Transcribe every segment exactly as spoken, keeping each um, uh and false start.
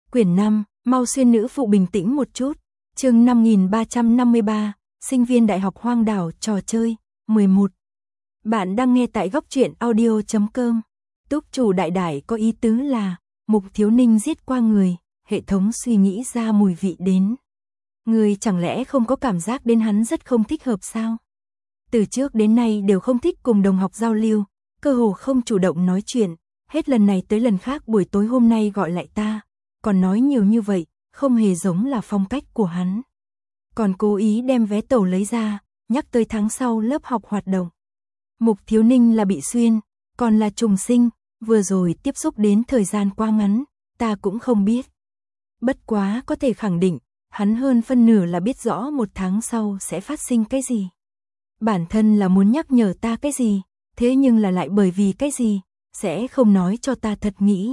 Quyển năm, mau xuyên nữ phụ bình tĩnh một chút. Chương năm nghìn ba trăm năm mươi ba, sinh viên đại học hoang đảo trò chơi, mười một. Bạn đang nghe tại góc truyện audio chấm com. Túc chủ đại đại có ý tứ là, Mục Thiếu Ninh giết qua người, hệ thống suy nghĩ ra mùi vị đến. Người chẳng lẽ không có cảm giác đến hắn rất không thích hợp sao? Từ trước đến nay đều không thích cùng đồng học giao lưu, cơ hồ không chủ động nói chuyện, hết lần này tới lần khác buổi tối hôm nay gọi lại ta, còn nói nhiều như vậy, không hề giống là phong cách của hắn. Còn cố ý đem vé tàu lấy ra, nhắc tới tháng sau lớp học hoạt động. Mục Thiếu Ninh là bị xuyên, còn là trùng sinh, vừa rồi tiếp xúc đến thời gian quá ngắn, ta cũng không biết. Bất quá có thể khẳng định, hắn hơn phân nửa là biết rõ một tháng sau sẽ phát sinh cái gì. Bản thân là muốn nhắc nhở ta cái gì, thế nhưng là lại bởi vì cái gì, sẽ không nói cho ta thật nghĩ.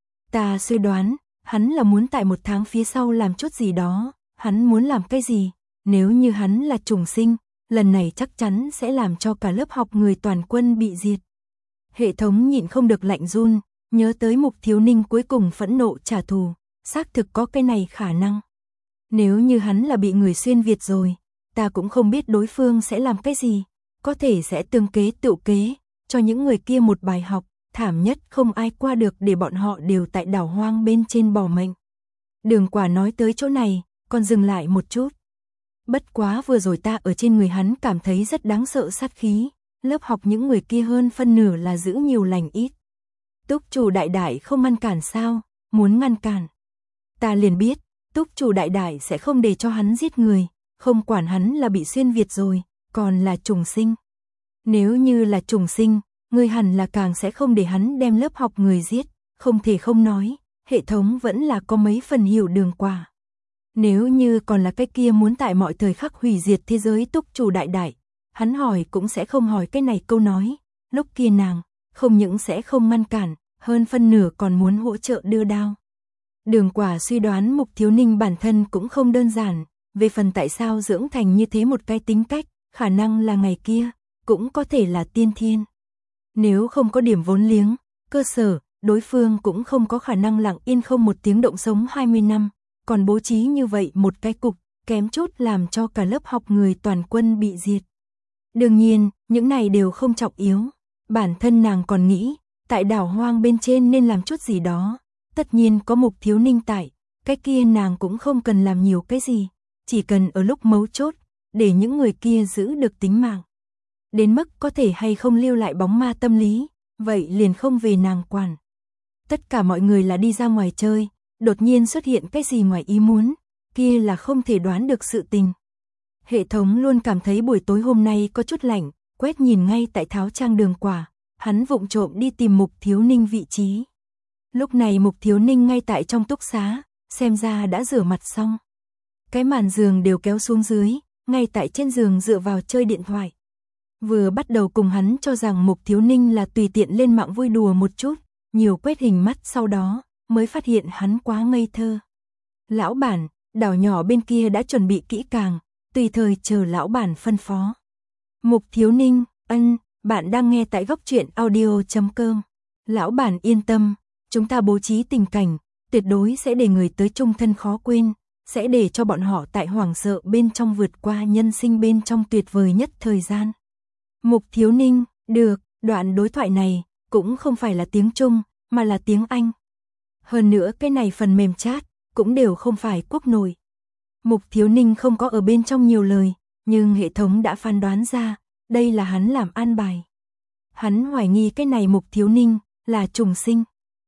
Ta suy đoán, hắn là muốn tại một tháng phía sau làm chút gì đó, hắn muốn làm cái gì, nếu như hắn là trùng sinh, lần này chắc chắn sẽ làm cho cả lớp học người toàn quân bị diệt. Hệ thống nhịn không được lạnh run, nhớ tới Mục Thiếu Ninh cuối cùng phẫn nộ trả thù, xác thực có cái này khả năng. Nếu như hắn là bị người xuyên Việt rồi, ta cũng không biết đối phương sẽ làm cái gì, có thể sẽ tương kế tự kế, cho những người kia một bài học, thảm nhất không ai qua được để bọn họ đều tại đảo hoang bên trên bỏ mệnh. Đường Quả nói tới chỗ này, còn dừng lại một chút. Bất quá vừa rồi ta ở trên người hắn cảm thấy rất đáng sợ sát khí, lớp học những người kia hơn phân nửa là giữ nhiều lành ít. Túc chủ đại đại không ngăn cản sao, muốn ngăn cản. Ta liền biết, túc chủ đại đại sẽ không để cho hắn giết người, không quản hắn là bị xuyên Việt rồi, còn là trùng sinh. Nếu như là trùng sinh, người hẳn là càng sẽ không để hắn đem lớp học người giết, không thể không nói, hệ thống vẫn là có mấy phần hiểu Đường Quả. Nếu như còn là cái kia muốn tại mọi thời khắc hủy diệt thế giới túc chủ đại đại, hắn hỏi cũng sẽ không hỏi cái này câu nói, lúc kia nàng, không những sẽ không ngăn cản, hơn phân nửa còn muốn hỗ trợ đưa đao. Đường Quả suy đoán Mục Thiếu Ninh bản thân cũng không đơn giản, về phần tại sao dưỡng thành như thế một cái tính cách, khả năng là ngày kia, cũng có thể là tiên thiên. Nếu không có điểm vốn liếng, cơ sở, đối phương cũng không có khả năng lặng yên không một tiếng động sống hai mươi năm, còn bố trí như vậy một cái cục, kém chút làm cho cả lớp học người toàn quân bị diệt. Đương nhiên, những này đều không trọng yếu, bản thân nàng còn nghĩ, tại đảo hoang bên trên nên làm chút gì đó, tất nhiên có Mục Thiếu Ninh tại, cái kia nàng cũng không cần làm nhiều cái gì, chỉ cần ở lúc mấu chốt, để những người kia giữ được tính mạng. Đến mức có thể hay không lưu lại bóng ma tâm lý, vậy liền không về nàng quản. Tất cả mọi người là đi ra ngoài chơi, đột nhiên xuất hiện cái gì ngoài ý muốn, kia là không thể đoán được sự tình. Hệ thống luôn cảm thấy buổi tối hôm nay có chút lạnh, quét nhìn ngay tại tháo trang Đường Quả, hắn vụng trộm đi tìm Mục Thiếu Ninh vị trí. Lúc này Mục Thiếu Ninh ngay tại trong túc xá, xem ra đã rửa mặt xong. Cái màn giường đều kéo xuống dưới, ngay tại trên giường dựa vào chơi điện thoại. Vừa bắt đầu cùng hắn cho rằng Mục Thiếu Ninh là tùy tiện lên mạng vui đùa một chút, nhiều quét hình mắt sau đó, mới phát hiện hắn quá ngây thơ. Lão bản, đảo nhỏ bên kia đã chuẩn bị kỹ càng, tùy thời chờ lão bản phân phó. Mục Thiếu Ninh, ân, bạn đang nghe tại góc truyện audio chấm com. Lão bản yên tâm, chúng ta bố trí tình cảnh, tuyệt đối sẽ để người tới chung thân khó quên, sẽ để cho bọn họ tại hoảng sợ bên trong vượt qua nhân sinh bên trong tuyệt vời nhất thời gian. Mục Thiếu Ninh, được, đoạn đối thoại này, cũng không phải là tiếng Trung, mà là tiếng Anh. Hơn nữa cái này phần mềm chat, cũng đều không phải quốc nội. Mục Thiếu Ninh không có ở bên trong nhiều lời, nhưng hệ thống đã phán đoán ra, đây là hắn làm an bài. Hắn hoài nghi cái này Mục Thiếu Ninh, là trùng sinh.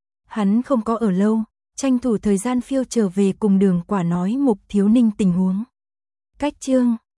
Hắn không có ở lâu, tranh thủ thời gian phiêu trở về cùng Đường Quả nói Mục Thiếu Ninh tình huống. Cách chương